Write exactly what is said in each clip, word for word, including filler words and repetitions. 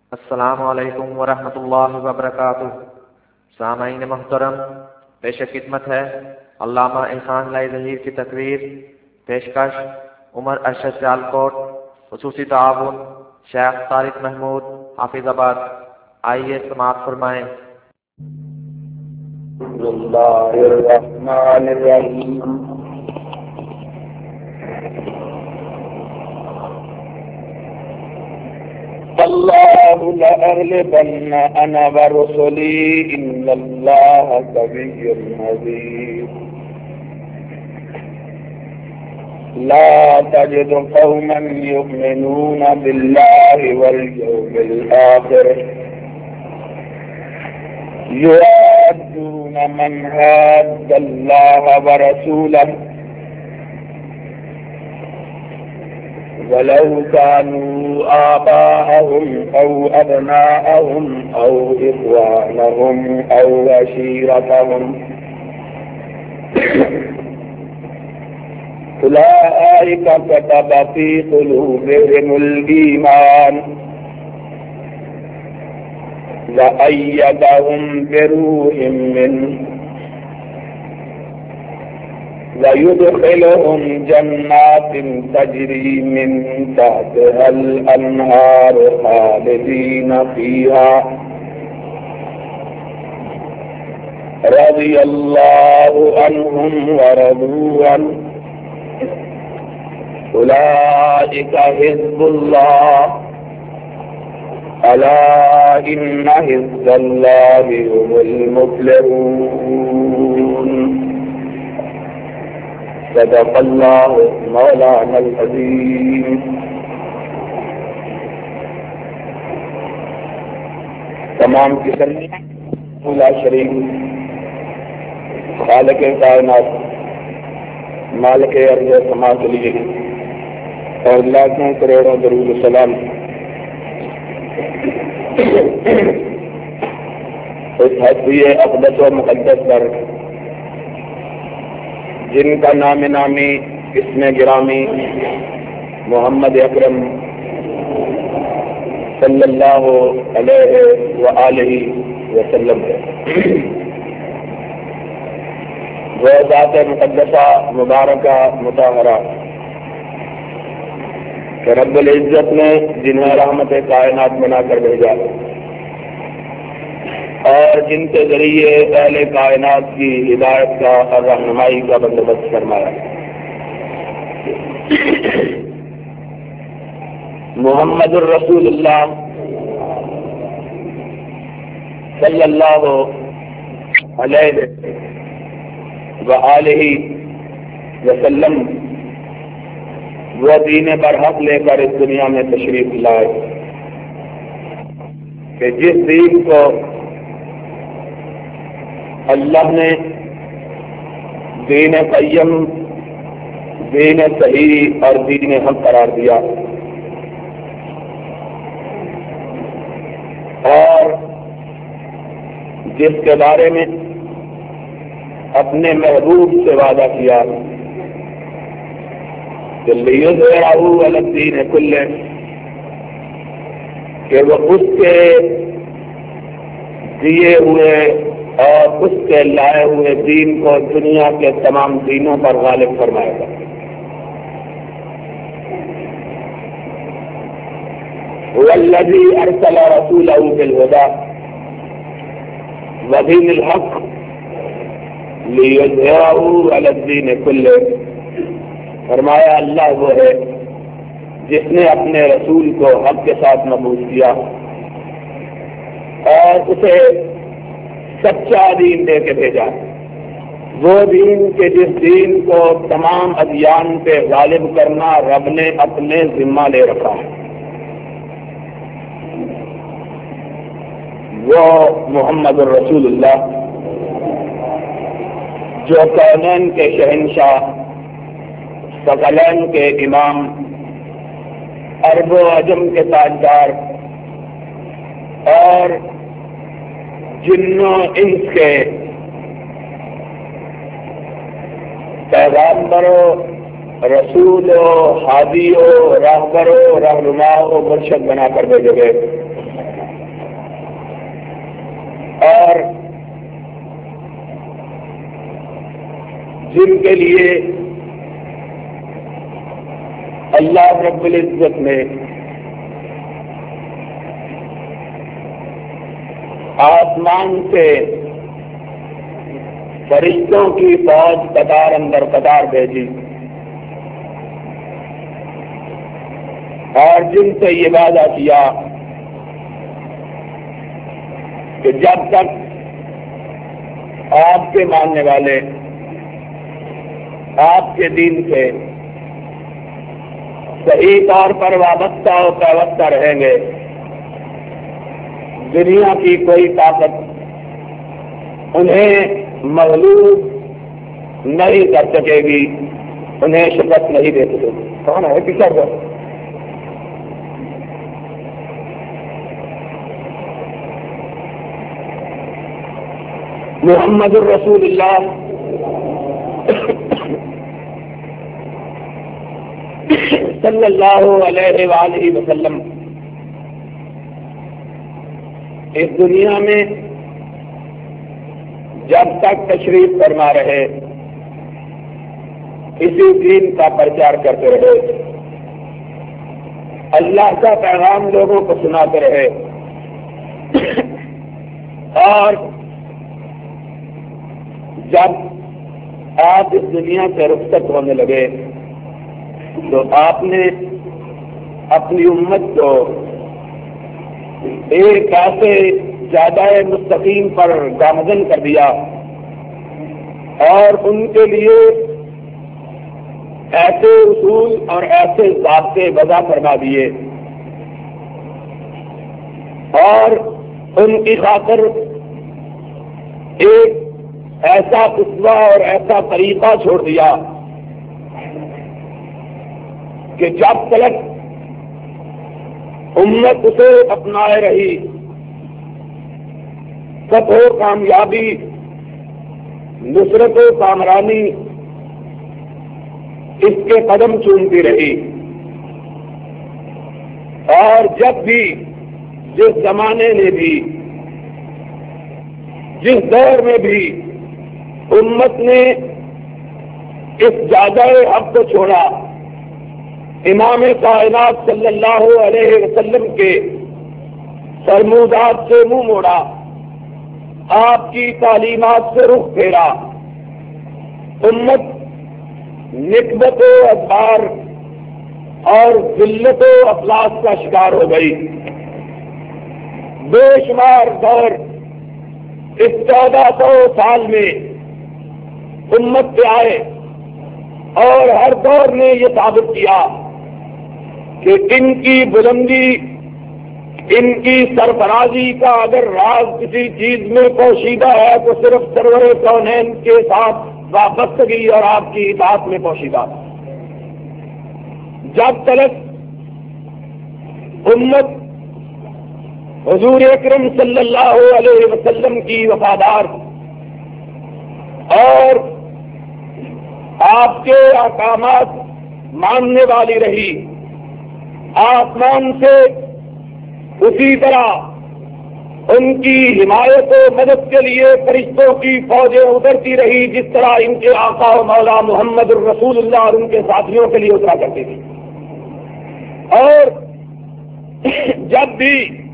السلام علیکم ورحمۃ اللہ وبرکاتہ۔ سامعین محترم، پیش خدمت ہے علامہ احسان لائی ظہیر کی تقریر۔ پیشکش عمر ارشد سیالکوٹ، خصوصی تعاون شیخ طارق محمود حافظ آباد۔ آئیے سماعت فرمائیں۔ بسم اللہ الرحمن الرحیم۔ اللہ لأغلبن انا ورسلی ان اللہ قوی عزیز۔ لا تجد قوما يؤمنون بالله واليوم الآخر يوادون من حاد الله ورسوله ولو كانوا آباءهم أو أبناءهم أو إخوانهم أو عشيرتهم أولئك كتب في قلوبهم الإيمان وأيدهم بروح منه ويدخلهم جنات تجري من تحتها الأنهار خالدين فيها رضي الله عنهم ورضوا عنه أولئك حزب الله ألا إن حزب الله هم المفلحون۔ صدق اللہ مولانا العظیم۔ تمام کی سرمایہ لا شریک خالق کائنات مالک ارض و سما کے لیے اور لاکھوں کروڑوں درود و سلام اس ہستی اقدس و مقدس پر جن کا نام نامی اسم گرامی محمد اکرم صلی اللہ علیہ وآلہ وسلم ہے۔ وہ ذات مقدسہ مبارکہ مطہرہ کہ رب العزت نے جنہیں رحمت کائنات بنا کر بھیجا اور جن کے ذریعے اہل کائنات کی ہدایت کا اور رہنمائی کا بندوبست فرمایا۔ محمد الرسول اللہ صلی اللہ علیہ وآلہ وسلم وہ دین برحق لے کر اس دنیا میں تشریف لائے کہ جس دین کو اللہ نے دین قیم، دین صحیح اور دین حق قرار دیا، اور جس کے بارے میں اپنے محبوب سے وعدہ کیا کہ لِيُظْهِرَهُ عَلَى الدِّينِ كُلِّهِ، کہ وہ اس کے دیے ہوئے اور اس کے لائے ہوئے دین کو دنیا کے تمام دینوں پر غالب فرمائے گا۔ وَالَّذِي أَرْسَلَ رَسُولَهُ بِالْهُدَى وَدِينِ الْحَقِّ لِيُظْهِرَهُ عَلَى الدِّينِ كُلِّهِ۔ فرمایا اللہ وہ ہے جس نے اپنے رسول کو حق کے ساتھ مبعوث کیا اور اسے سچا دین دے کے بھیجا، وہ دین کے جس دین کو تمام ادیان پہ غالب کرنا رب نے اپنے ذمہ لے رکھا ہے، وہ محمد الرسول اللہ جو کونین کے شہنشاہ، ثقلین کے امام، عرب و عجم کے تاجدار اور جنوں انس کے پیغامبر و رسول و ہادی و راہبر و رہنما و مرشد بنا کر بھیجے گئے، اور جن کے لیے اللہ رب العزت نے آسمان سے فرشتوں کی فوج قطار اندر قطار بھیجی اور جن سے یہ وعدہ کیا کہ جب تک آپ کے ماننے والے آپ کے دین سے صحیح طور پر وابستہ و پیوستہ رہیں گے، دنیا کی کوئی طاقت انہیں مغلوب نہیں کر سکے گی، انہیں شکست نہیں دے سکے گی۔ کون ہے پیچھے کو؟ محمد الرسول اللہ صلی اللہ علیہ وآلہ وسلم اس دنیا میں جب تک تشریف فرما رہے اسی دین کا پرچار کرتے رہے، اللہ کا پیغام لوگوں کو سناتے رہے، اور جب آپ اس دنیا سے رخصت ہونے لگے تو آپ نے اپنی امت کو ایک ایسے جادہ مستقیم پر گامزن کر دیا اور ان کے لیے ایسے اصول اور ایسے ضابطے وضع فرما دیے اور ان کی خاطر ایک ایسا اسوہ اور ایسا طریقہ چھوڑ دیا کہ جب تک امت اسے اپنائے رہی فتح و کامیابی، نصرت و کامرانی اس کے قدم چومتی رہی، اور جب بھی جس زمانے میں بھی جس دور میں بھی امت نے اس جادہ حق کو چھوڑا، امام کائنات صلی اللہ علیہ وسلم کے فرمودات سے منہ موڑا، آپ کی تعلیمات سے رخ پھیرا، امت نکبت و ادبار اور ذلت و افلاس کا شکار ہو گئی۔ بے شمار دور اس چودہ سو سال میں امت پہ آئے اور ہر دور نے یہ ثابت کیا کہ ان کی بلندی، ان کی سرفرازی کا اگر راز کسی چیز میں پوشیدہ ہے تو صرف سرور کونین کے ساتھ وابستگی اور آپ کی اطاعت میں پوشیدہ۔ جب تک امت حضور اکرم صلی اللہ علیہ وسلم کی وفادار اور آپ کے احکامات ماننے والی رہی، آسمان سے اسی طرح ان کی حمایت و مدد کے لیے فرشتوں کی فوجیں اترتی رہی جس طرح ان کے آقا و مولا محمد الرسول اللہ اور ان کے ساتھیوں کے لیے اترا کرتی تھی۔ اور جب بھی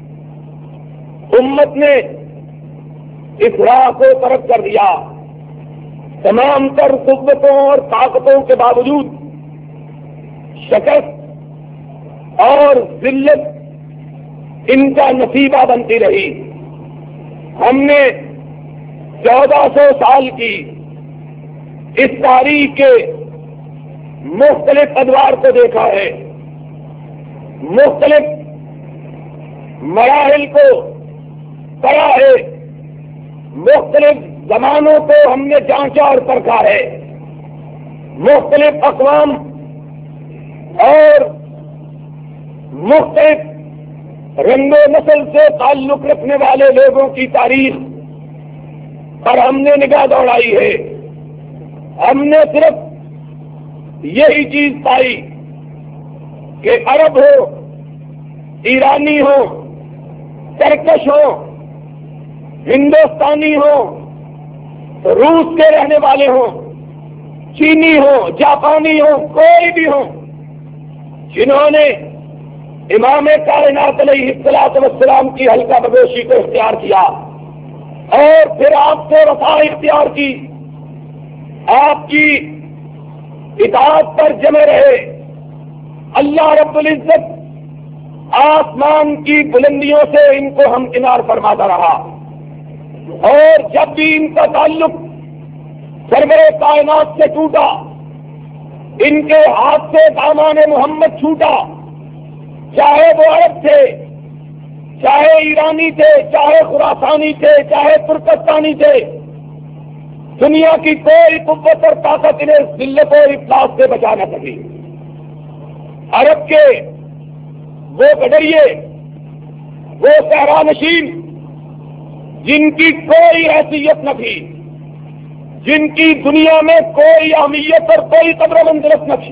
امت نے اس راہ کو ترک کر دیا، تمام تر قوتوں اور طاقتوں کے باوجود شکست اور ذلت ان کا نصیبہ بنتی رہی۔ ہم نے چودہ سو سال کی اس تاریخ کے مختلف ادوار کو دیکھا ہے، مختلف مراحل کو پڑھا ہے، مختلف زمانوں کو ہم نے جانچا اور پرکھا ہے، مختلف اقوام اور مختلف رنگ و نسل سے تعلق رکھنے والے لوگوں کی تاریخ پر ہم نے نگاہ دوڑائی ہے۔ ہم نے صرف یہی چیز پائی کہ عرب ہو، ایرانی ہو، ترکش ہو، ہندوستانی ہوں، روس کے رہنے والے ہوں، چینی ہوں، جاپانی ہوں، کوئی بھی ہوں، جنہوں نے امام کائنات علیہ الصلوۃ والسلام کی حلقہ بدوشی کو اختیار کیا اور پھر آپ سے وفا اختیار کی، آپ کی اطاعت پر جمے رہے، اللہ رب العزت آسمان کی بلندیوں سے ان کو ہمکنار فرماتا رہا، اور جب بھی ان کا تعلق سرور کائنات سے ٹوٹا، ان کے ہاتھ سے دامان محمد چھوٹا، چاہے وہ عرب تھے، چاہے ایرانی تھے، چاہے خراسانی تھے، چاہے ترکستانی تھے، دنیا کی کوئی قوت اور طاقت انہیں ذلت اور افلاس سے بچا نہ سکی۔ عرب کے وہ گڈریے، وہ صحرا نشین جن کی کوئی حیثیت نہ تھی، جن کی دنیا میں کوئی اہمیت اور کوئی قدر و منزلت نہ تھی،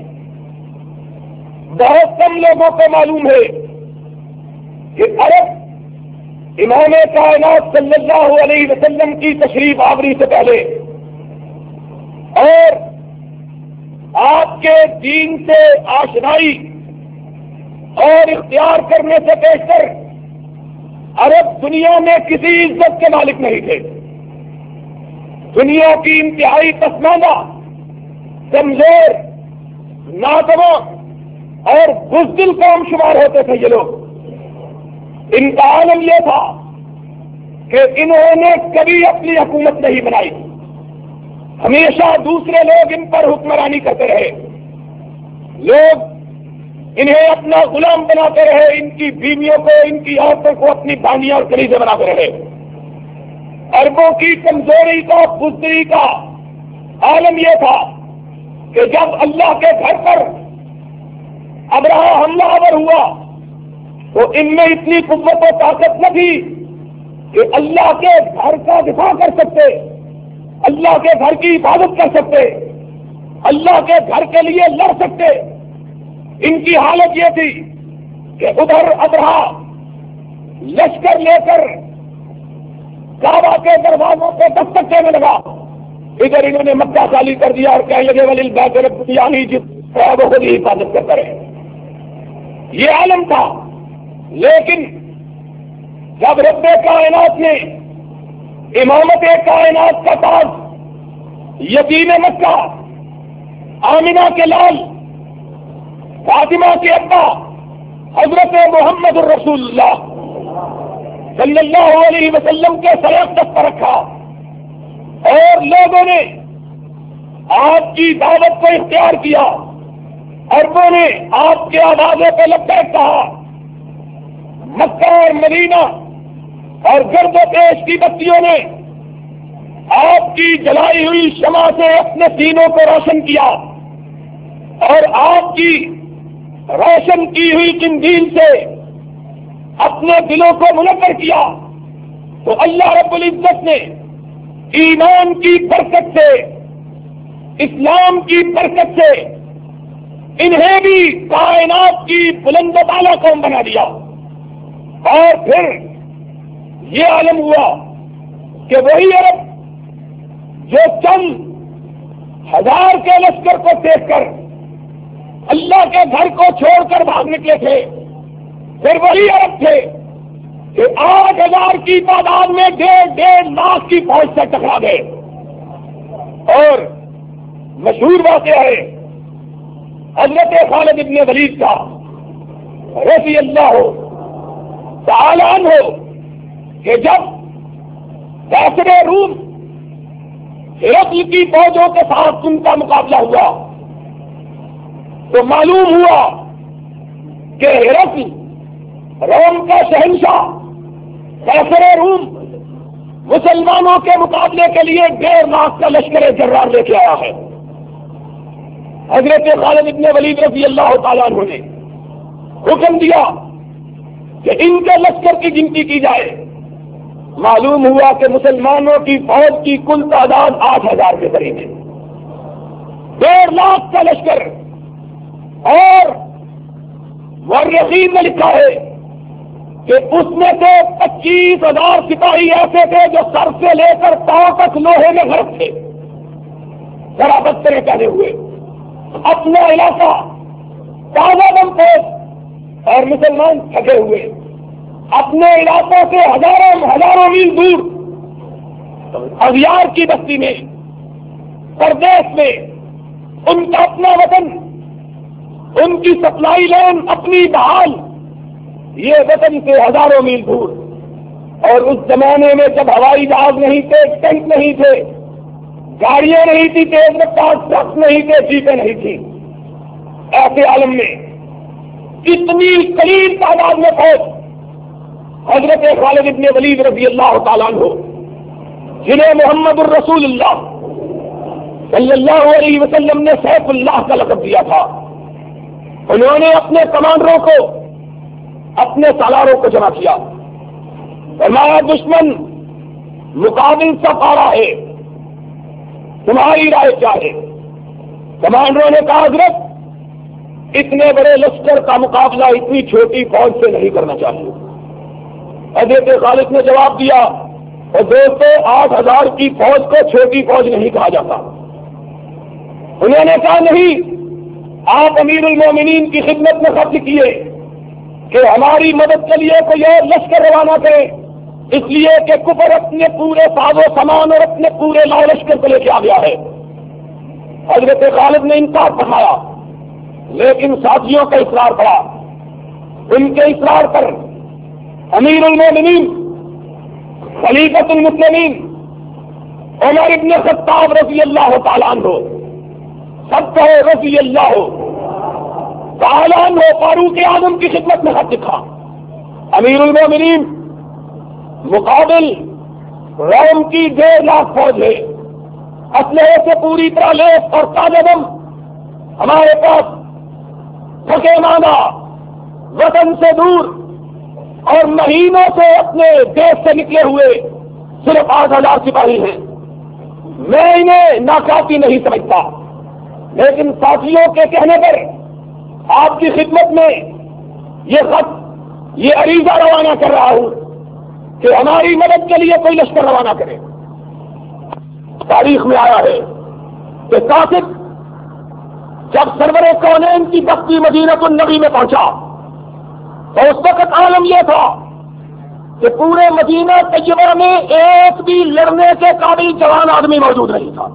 بہت کم لوگوں کو معلوم ہے کہ عرب امام کائنات صلی اللہ علیہ وسلم کی تشریف آوری سے پہلے اور آپ کے دین سے آشنائی اور اختیار کرنے سے بیشتر عرب دنیا میں کسی عزت کے مالک نہیں تھے، دنیا کی انتہائی پسماندہ، کمزور، ناتواں اور بزدل قوم شمار ہوتے تھے یہ لوگ۔ ان کا عالم یہ تھا کہ انہوں نے کبھی اپنی حکومت نہیں بنائی، ہمیشہ دوسرے لوگ ان پر حکمرانی کرتے رہے، لوگ انہیں اپنا غلام بناتے رہے، ان کی بیویوں کو، ان کی عورتوں کو اپنی بانیاں اور کلیجے بناتے رہے۔ عربوں کی کمزوری کا، بزدلی کا عالم یہ تھا کہ جب اللہ کے گھر پر ابرہا حملہ آور ہوا تو ان میں اتنی قوت و طاقت نہ تھی کہ اللہ کے گھر کا دفاع کر سکتے، اللہ کے گھر کی حفاظت کر سکتے، اللہ کے گھر کے لیے لڑ سکتے۔ ان کی حالت یہ تھی کہ ادھر ابرہا لشکر لے کر کعبہ کے دروازوں پہ دستک دینے لگا، ادھر انہوں نے مکہ خالی کر دیا اور کہنے لگے ولی البیت رب یعنی جس وہ خود ہی حفاظت کرتا رہے۔ یہ عالم تھا، لیکن جب رب کائنات نے امامت کائنات کا تاج یتیم مکہ، آمنہ کے لال، فاطمہ کے ابا حضرت محمد الرسول اللہ صلی اللہ علیہ وسلم کے سیاست پر رکھا اور لوگوں نے آپ کی دعوت کو اختیار کیا، عربوں نے آپ کے آوازوں پہ لبیک کہا، مکہ اور مدینہ اور گرد و پیش کی بستیوں نے آپ کی جلائی ہوئی شمع سے اپنے سینوں کو روشن کیا اور آپ کی روشن کی ہوئی قندیل سے اپنے دلوں کو منور کیا، تو اللہ رب العزت نے ایمان کی برکت سے، اسلام کی برکت سے انہیں بھی کائنات کی بلند و بالا قوم بنا دیا۔ اور پھر یہ عالم ہوا کہ وہی عرب جو چند ہزار کے لشکر کو دیکھ کر اللہ کے گھر کو چھوڑ کر بھاگ نکلے تھے، پھر وہی عرب تھے کہ آٹھ ہزار کی تعداد میں ڈیڑھ ڈیڑھ لاکھ کی فوج سے ٹکرا گئے۔ اور مشہور واقعہ ہے حضرت خالد ابن ولید کا رضی اللہ تعالی عنہ کہ جب کیسر روم ہرقل کی فوجوں کے ساتھ ان کا مقابلہ ہوا تو معلوم ہوا کہ ہرقل روم کا شہنشاہ کیسر روم مسلمانوں کے مقابلے کے لیے ڈیڑھ لاکھ کا لشکر جرار لے کے آیا ہے۔ حضرت خالد ابن ولید رضی اللہ تعالیٰ عنہ نے حکم دیا کہ ان کے لشکر کی گنتی کی جائے، معلوم ہوا کہ مسلمانوں کی فوج کی کل تعداد آٹھ ہزار کے قریب ہے، ڈیڑھ لاکھ کا لشکر۔ اور مورخین نے لکھا ہے کہ اس میں سے پچیس ہزار سپاہی ایسے تھے جو سر سے لے کر پاؤں تک لوہے میں غرق تھے، ذرا بسترے پہنے ہوئے، اپنا علاقہ تازہ دم تھے اور مسلمان تھکے ہوئے، اپنے علاقوں سے ہزاروں ہزاروں میل دور اغیار کی بستی میں، پردیش میں، ان کا اپنا وطن، ان کی سپلائی لائن اپنی بحال، یہ وطن سے ہزاروں میل دور۔ اور اس زمانے میں جب ہوائی جہاز نہیں تھے، ٹینک نہیں تھے، گاڑیاں نہیں تھی، تیز رفتار ٹرک نہیں تھے، جیپیں نہیں تھی، ایسے عالم میں اتنی قلیل تعداد میں فوج حضرت خالد ابن ولید رضی اللہ تعالیٰ عنہ، جنہیں محمد الرسول اللہ صلی اللہ علیہ وسلم نے سیف اللہ کا لقب دیا تھا، انہوں نے اپنے کمانڈروں کو، اپنے سالاروں کو جمع کیا، فرمایا دشمن مقابل سب آ رہا ہے، تمہاری رائے کیا ہے؟ کمانڈروں نے کہا حضرت اتنے بڑے لشکر کا مقابلہ اتنی چھوٹی فوج سے نہیں کرنا چاہیے۔ حضرت خالد نے جواب دیا، اور دوستو آٹھ ہزار کی فوج کو چھوٹی فوج نہیں کہا جاتا۔ انہوں نے کہا نہیں، آپ امیر المومنین کی خدمت میں خط کیے کہ ہماری مدد کے لیے کوئی اور لشکر روانہ کرے، اس لیے کہ کفر اپنے پورے ساز و سامان اور اپنے پورے لاؤ لشکر کو لے کے آ گیا ہے۔ حضرت خالد نے انکار فرمایا، لیکن ساتھیوں کا اصرار پڑا، ان کے اصرار پر امیر المومنین خلیفۃ المسلمین عمر ابن خطاب رضی اللہ تعالیٰ عنہ، سب کہے رضی اللہ تعالیٰ عنہ، فاروق اعظم کی خدمت میں خط لکھا، امیر المومنین مقابل روم کی ڈیڑھ لاکھ فوج ہے، اسلحے سے پوری طرح لیس اور تازہ دم، ہمارے پاس تھکے ماندہ وطن سے دور اور مہینوں سے اپنے دیش سے نکلے ہوئے صرف آٹھ ہزار سپاہی ہیں، میں انہیں ناکافی نہیں سمجھتا، لیکن ساتھیوں کے کہنے پر آپ کی خدمت میں یہ خط، یہ عریضہ روانہ کر رہا ہوں کہ ہماری مدد کے لیے کوئی لشکر روانہ کرے۔ تاریخ میں آیا ہے کہ قاصد جب سرور کونین کی بستی مدینہ النبی میں پہنچا تو اس وقت عالم یہ تھا کہ پورے مدینہ طیبہ میں ایک بھی لڑنے کے قابل جوان آدمی موجود نہیں تھا،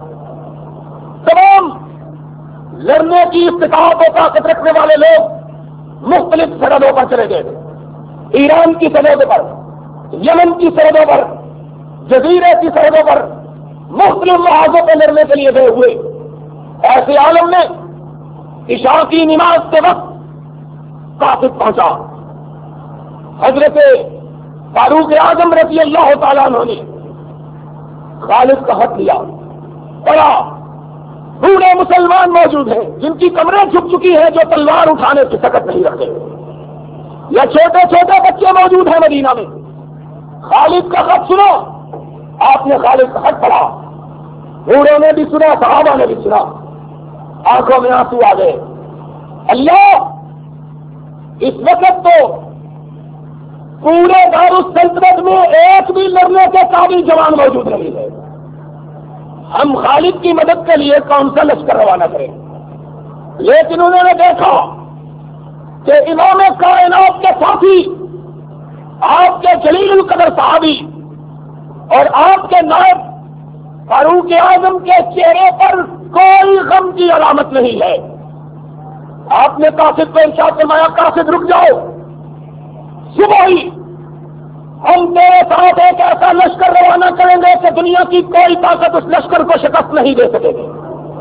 تمام لڑنے کی استطاعت و طاقت رکھنے والے لوگ مختلف سرحدوں پر چلے گئے تھے، ایران کی سرحدوں پر، یمن کی سرحدوں پر، جزیرے کی سرحدوں پر، مختلف محاذوں پہ لڑنے کے لیے گئے ہوئے۔ ایسے عالم میں عشاء کی نماز کے وقت قاصد پہنچا، حضرت فاروق اعظم رضی اللہ تعالیٰ عنہ نے خالد کا خط لیا، پڑھا، بوڑھے مسلمان موجود ہیں جن کی کمریں جھک چکی ہیں، جو تلوار اٹھانے کی طاقت نہیں رکھتے، یا چھوٹے چھوٹے بچے موجود ہیں مدینہ میں، خالد کا خط سنو۔ آپ نے خالد کا خط پڑھا، بوڑھوں نے بھی سنا، صحابہ نے بھی سنا، آنکھوں میں آنسو آ گئے۔ اللہ، اس وقت تو پورے دارالسلطنت میں ایک بھی لڑنے کے قابل جوان موجود نہیں ہے، ہم خالد کی مدد کے لیے کون سا لشکر روانہ کریں؟ لیکن انہوں نے دیکھا کہ امام کائنات کے ساتھی، آپ کے جلیل القدر صحابی اور آپ کے نائب فاروق اعظم کے چہرے پر کوئی غم کی علامت نہیں ہے۔ آپ نے قاصد کو ارشاد فرمایا، قاصد رک جاؤ، صبح ہی ہم تیرے ساتھ ایک ایسا لشکر روانہ کریں گے کہ دنیا کی کوئی طاقت اس لشکر کو شکست نہیں دے سکے گی۔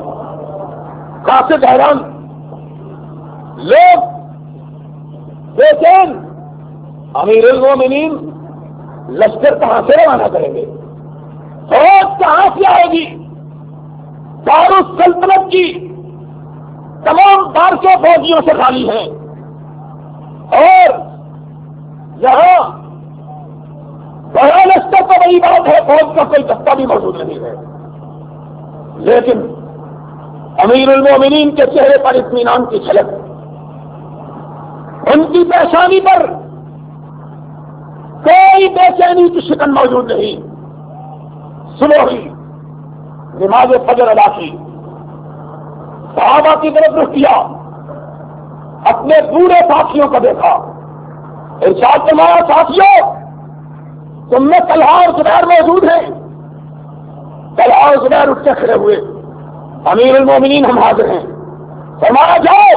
قاصد حیران، لوگ بےچین، امیر المومنین لشکر کہاں سے روانہ کریں گے؟ فوج کہاں سے آئے گی؟ دارالسلطنت کی تمام بارشیں فوجیوں سے خالی ہیں، اور یہاں بڑا لشکر تو بڑی بات ہے، فوج کا کوئی دستہ بھی موجود نہیں ہے، لیکن امیر المومنین کے چہرے پر اطمینان کی جھلک، ان کی پیشانی پر کوئی بے چینی کی شکن موجود نہیں. صبح نماز فجر ادا کی، صحابہ کی طرف رخ کیا، اپنے پورے ساتھیوں کو دیکھا، ارشاد فرمایا ساتھیوں تم میں طلحہ اور زبیر موجود ہیں. طلحہ اور زبیر اٹھ کے کھڑے ہوئے، امیر المومنین ہم حاضر ہیں. فرمایا جاؤ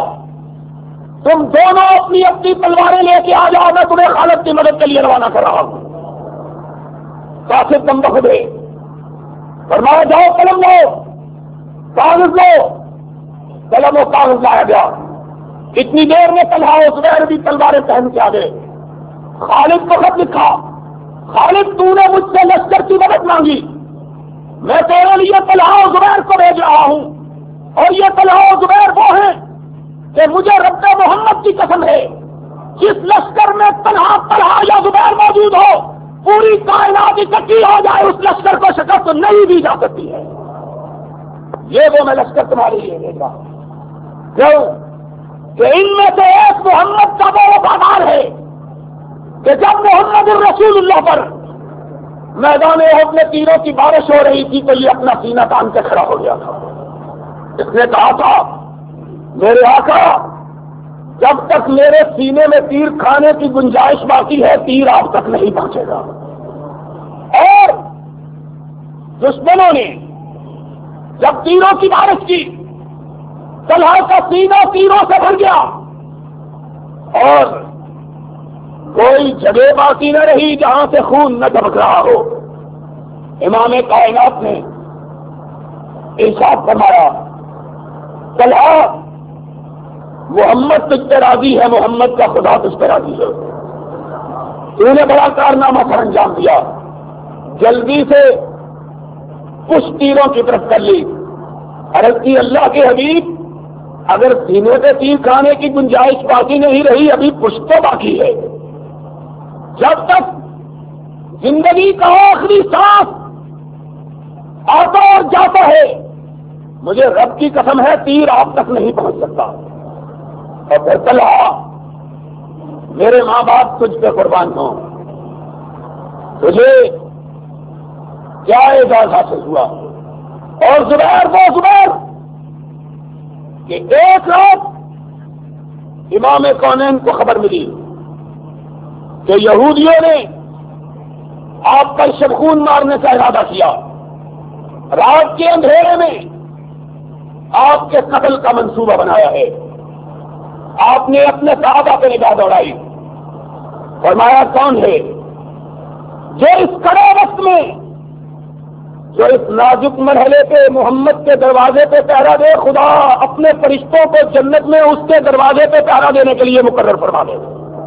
تم دونوں اپنی اپنی تلواریں لے کے آ جاؤ، میں تمہیں خالد کی مدد کے لیے روانہ کر رہا ہوں. کافر دم بخدے. فرمایا جاؤ قلم لو کاغذ لو. قلم و کاغذ لایا گیا. اتنی دیر میں طلحہ و زبیر بھی تلواریں پہن کے آ گئے. خالد کو خط لکھا، خالد تو نے مجھ سے لشکر کی مدد مانگی، میں تیرے لیے طلحہ و زبیر کو بھیج رہا ہوں، اور یہ طلحہ و زبیر وہ ہیں کہ مجھے رب محمد کی قسم ہے جس لشکر میں طلحہ طلحہ یا زبیر موجود ہو پوری کائنات اکٹھی ہو جائے اس لشکر کو شکست نہیں دی جا سکتی ہے. یہ وہ میں لشکر تمہارے لیے بھیج رہا ہوں. کیوں کہ ان میں سے ایک محمد کا وہ وفادار ہے کہ جب محمد الرسول اللہ پر میدان احد میں تیروں کی بارش ہو رہی تھی تو یہ اپنا سینہ تان کے کھڑا ہو گیا تھا. اس نے کہا تھا میرے آقا جب تک میرے سینے میں تیر کھانے کی گنجائش باقی ہے تیر آپ تک نہیں پہنچے گا. اور دشمنوں نے جب تیروں کی بارش کی طلحہ کا سینہ تیروں سے بھر گیا اور کوئی جگہ باقی نہ رہی جہاں سے خون نہ ٹپک رہا ہو. امام کائنات نے ارشاد فرمایا طلحہ محمد تجھ پہ راضی ہے، محمد کا خدا تجھ پہ راضی ہے. تو نے بڑا کارنامہ سر انجام دیا، جلدی سے کچھ تیروں کی طرف کر لی. عرض کی اللہ کے حبیب اگر سینے پہ تیر کھانے کی گنجائش باقی نہیں رہی ابھی کچھ تو باقی ہے. جب تک زندگی کا آخری سانس آتا اور جاتا ہے مجھے رب کی قسم ہے تیر آپ تک نہیں پہنچ سکتا. اور پھر طلحہ میرے ماں باپ تجھ پہ قربان ہوں، تجھے کیا اعزاز حاصل ہوا. اور زبیر وہ زبیر کہ ایک رات امام کونین کو خبر ملی کہ یہودیوں نے آپ پر شبخون مارنے کا ارادہ کیا، رات کے اندھیرے میں آپ کے قتل کا منصوبہ بنایا ہے. آپ نے اپنے صحابہ پہ نگاہ دوڑائی، فرمایا کون ہے جو اس کڑے وقت میں جو اس نازک مرحلے پہ محمد کے دروازے پہ پہرا دے خدا اپنے فرشتوں کو جنت میں اس کے دروازے پہ پہرا دینے کے لیے مقرر فرما دے.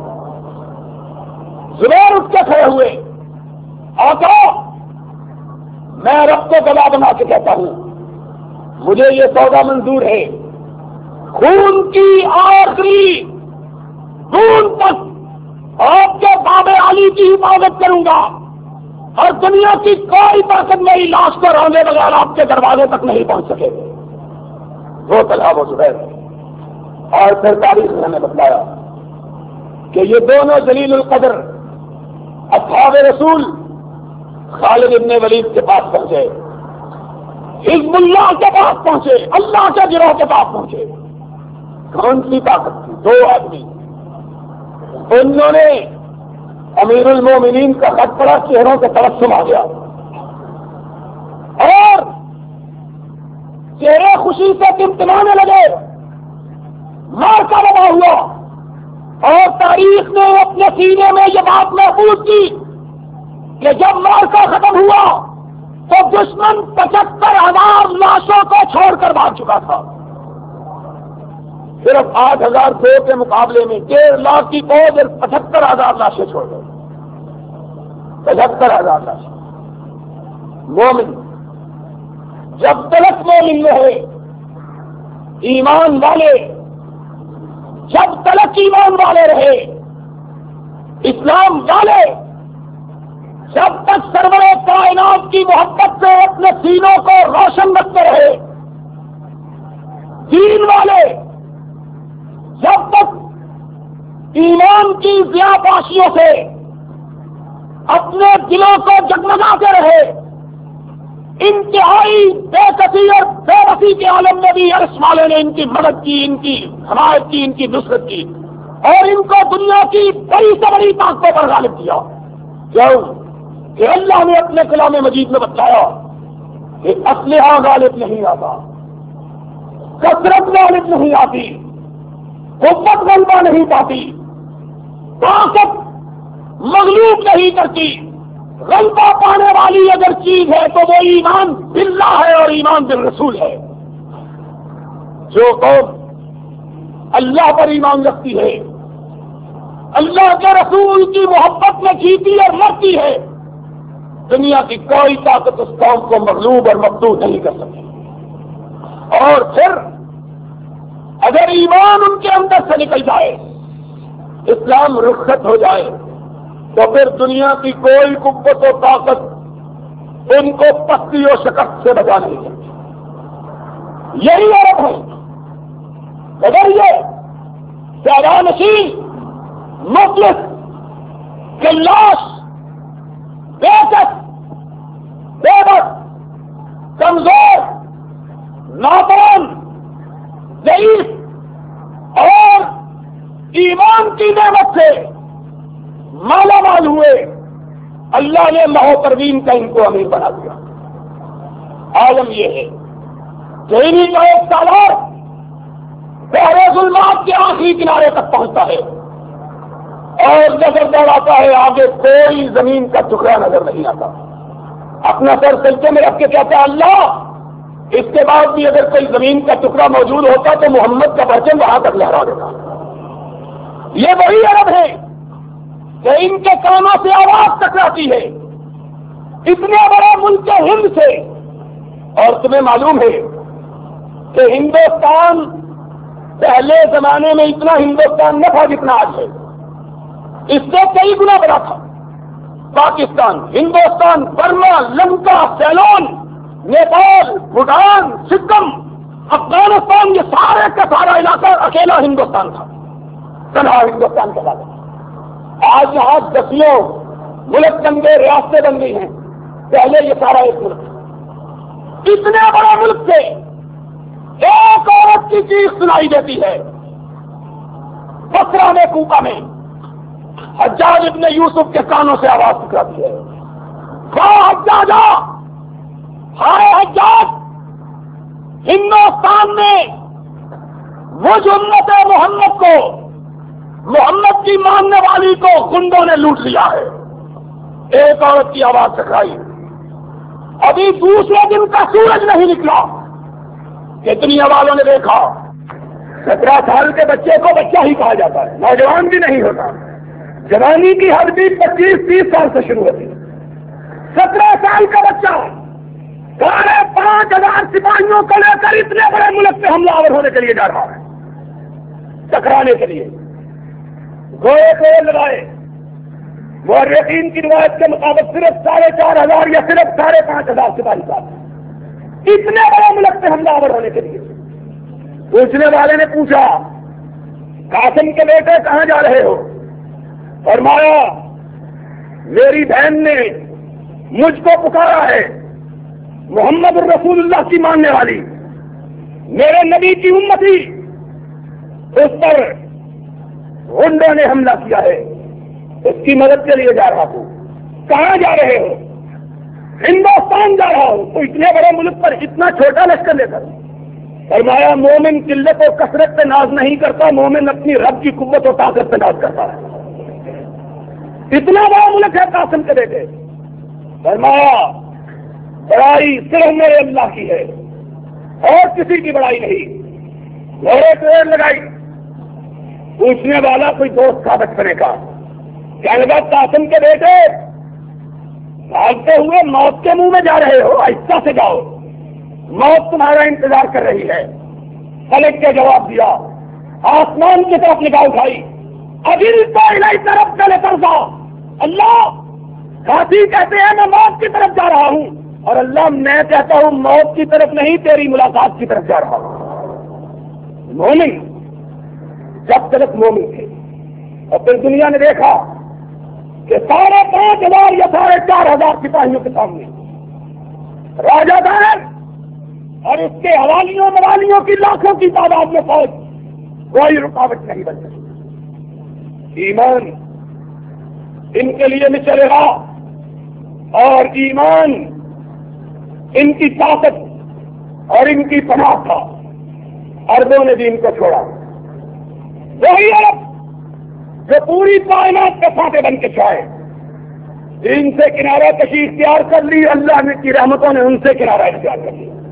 زبیر اٹھ کے کھڑے ہوئے، آقا میں رب کو گواہ بنا کے کہتا ہوں مجھے یہ سودا منظور ہے، خون کی آخری بوند تک آپ کے باب علی کی حفاظت کروں گا اور دنیا کی کوئی طاقت میری لاش کو رونے بغیر آپ کے دروازے تک نہیں پہنچ سکے. وہ طلحہ و زبیر. اور پھر تاریخ نے ہمیں بتلایا کہ یہ دونوں جلیل القدر اصحاب رسول خالد ابن ولید کے پاس پہنچے، حزب اللہ کے پاس پہنچے، اللہ کے گروہ کے پاس پہنچے. کون سی طاقت تھی؟ دو آدمی. انہوں نے امیر المومنین کا خط پڑا، چہروں سے تبسم آ گیا اور چہرے خوشی سے ٹمٹمانے لگے. مار کا لگا ہوا اور تاریخ نے اپنے سینے میں یہ بات محفوظ کی کہ جب مارکا ختم ہوا تو دشمن پچہتر ہزار لاشوں کو چھوڑ کر بھاگ چکا تھا. صرف آٹھ ہزار سو کے مقابلے میں ڈیڑھ لاکھ کی فوج پچہتر ہزار لاشیں چھوڑ گئے. پچہتر ہزار لاشیں. مومن جب تلک مومن رہے، ایمان والے جب تلک ایمان والے رہے، اسلام والے جب تک سرور کائنات کی محبت سے اپنے سینوں کو روشن رکھتے رہے، دین والے جب تک ایمان کی ضیاء پاشیوں سے اپنے دلوں کو جگمگاتے رہے. انتہائی بے کسی اور بے بسی کے عالم میں بھی عرش والے نے ان کی مدد کی, ان کی حمایت کی, ان کی نصرت کی اور ان کو دنیا کی بڑی سے بڑی طاقتوں پر غالب کیا. کیوں کہ اللہ نے اپنے کلام مجید میں بتایا کہ اسلحہ غالب نہیں آتا, کثرت غالب نہیں آتی, قوت غلبہ نہیں پاتی, طاقت مغلوب نہیں کرتی. غلبہ پانے والی اگر چیز ہے تو وہ ایمان باللہ ہے اور ایمان بالرسول ہے. جو قوم اللہ پر ایمان رکھتی ہے, اللہ کے رسول کی محبت میں جیتی اور مرتی ہے, دنیا کی کوئی طاقت اس قوم کو مغلوب اور مقتول نہیں کر سکتی. اور پھر اگر ایمان ان کے اندر سے نکل جائے, اسلام رخصت ہو جائے, تو پھر دنیا کی کوئی قوت و طاقت ان کو پستی و شکست سے بچا نہیں سکتی. یہی عرب ہے. اگر یہ زیادہ نشین, مفلس, کلاش, بےکس, بے بس, کمزور, نادان, ضعیف اور ایمان کی نعمت سے مالا مال ہوئے, اللہ نے مہو پروین کا ان کو امیر بنا دیا. عالم یہ ہے کہ انہی کا ایک سالار بحر ظلمات کے آخری کنارے تک پہنچتا ہے اور نظر دوڑاتا ہے, آگے کوئی زمین کا ٹکڑا نظر نہیں آتا. اپنا سر سجدے میں رکھ کے کہتا ہے اللہ, اس کے بعد بھی اگر کوئی زمین کا ٹکڑا موجود ہوتا تو محمد کا پرچم وہاں تک لہرا دیتا. یہ وہی عرب ہے کہ ان کے کانوں سے آواز ٹکراتی ہے اتنے بڑے ملک ہند سے. اور تمہیں معلوم ہے کہ ہندوستان پہلے زمانے میں اتنا ہندوستان نہ تھا جتنا آج ہے, اس سے کئی گنا بڑا تھا. پاکستان, ہندوستان, برما, لنکا, سیلون, نیپال, بھوٹان, سکم, افغانستان, یہ سارے کا سارا علاقہ اکیلا ہندوستان تھا, تنہا ہندوستان کا علاقہ. آج یہاں دسیوں ملک بن گئے, ریاستیں بن گئی ہیں, پہلے یہ سارا ایک ملک تھا. اتنے بڑے ملک سے ایک عورت کی چیخ سنائی دیتی ہے. بصرہ میں, کوفہ میں حجاج ابن یوسف کے کانوں سے آواز ٹکراتی ہے, واہ حجاجا, ہائے حجاج, ہندوستان میں مجھ امت محمد کو, محمد کی ماننے والی کو گنڈوں نے لوٹ لیا ہے. ایک عورت کی آواز ٹکرائی. ابھی دوسرے دن کا سورج نہیں نکلا کہ دنیا والوں نے دیکھا سترہ سال کے بچے کو بچہ ہی کہا جاتا ہے, نوجوان بھی نہیں ہوتا. جوانی کی حد بھی پچیس تیس سال سے شروع ہوتی ہے. سترہ سال کا بچہ ساڑھے پانچ ہزار سپاہیوں کو لے کر اتنے بڑے ملک پہ حملہ آور ہونے کے لیے جا رہا ہے, ٹکرانے کے لیے. گوئے کو لگائے, وہ یقین کی روایت کے مطابق صرف ساڑھے چار ہزار یا صرف ساڑھے پانچ ہزار سپاہی ساتھ, اتنے بڑے ملک پہ حملہ آور ہونے کے لیے. پوچھنے والے نے پوچھا, قاسم کے بیٹے کہاں جا رہے ہو؟ فرمایا میری بہن نے مجھ کو پکارا ہے, محمد الرسول اللہ کی ماننے والی, میرے نبی کی امتی, اس پر غنڈوں نے حملہ کیا ہے, اس کی مدد کے لیے جا رہا ہوں. کہاں جا رہے ہو؟ ہندوستان جا رہا ہوں. تو اتنے بڑے ملک پر اتنا چھوٹا لشکر لے کر. فرمایا مومن قلت و کثرت پہ ناز نہیں کرتا, مومن اپنی رب کی قوت و طاقت پہ ناز کرتا ہے. اتنا بڑا ملک ہے قاسم کے بیٹے. فرمایا بڑائی صرف میرے اللہ کی ہے اور کسی کی بڑائی نہیں. گھوڑے پیڑ لگائی. پوچھنے والا کوئی دوست تھا بچپنے کا, کہنے لگا قاسم کے بیٹے بھاگتے ہوئے موت کے منہ میں جا رہے ہو, آہستہ سے جاؤ, موت تمہارا انتظار کر رہی ہے. فلک کے جواب دیا, آسمان کی طرف نگاہ اٹھائی, ابھی تو الہی طرف چلے کر جاؤ. اللہ ساتھی کہتے ہیں میں موت کی طرف جا رہا ہوں, اور اللہ میں کہتا ہوں موت کی طرف نہیں, تیری ملاقات کی طرف جا رہا ہوں. مومن جب تک مومن تھے, اور پھر دنیا نے دیکھا کہ ساڑھے پانچ ہزار یا ساڑھے چار ہزار سپاہیوں کے سامنے راجا دار اور اس کے حوالیوں موالیوں کی لاکھوں کی تعداد میں فوج کوئی رکاوٹ نہیں بن سکتی. ایمان ان کے لیے بھی چلے گا اور ایمان ان کی طاقت اور ان کی پناہ تھا. عربوں نے دین کو چھوڑا. وہی عرب جو پوری کائنات کے فاتح بن کے چھائے دین سے کنارہ کشی اختیار کر لی. اللہ نے کی رحمتوں نے ان سے کنارہ اختیار کر لیا.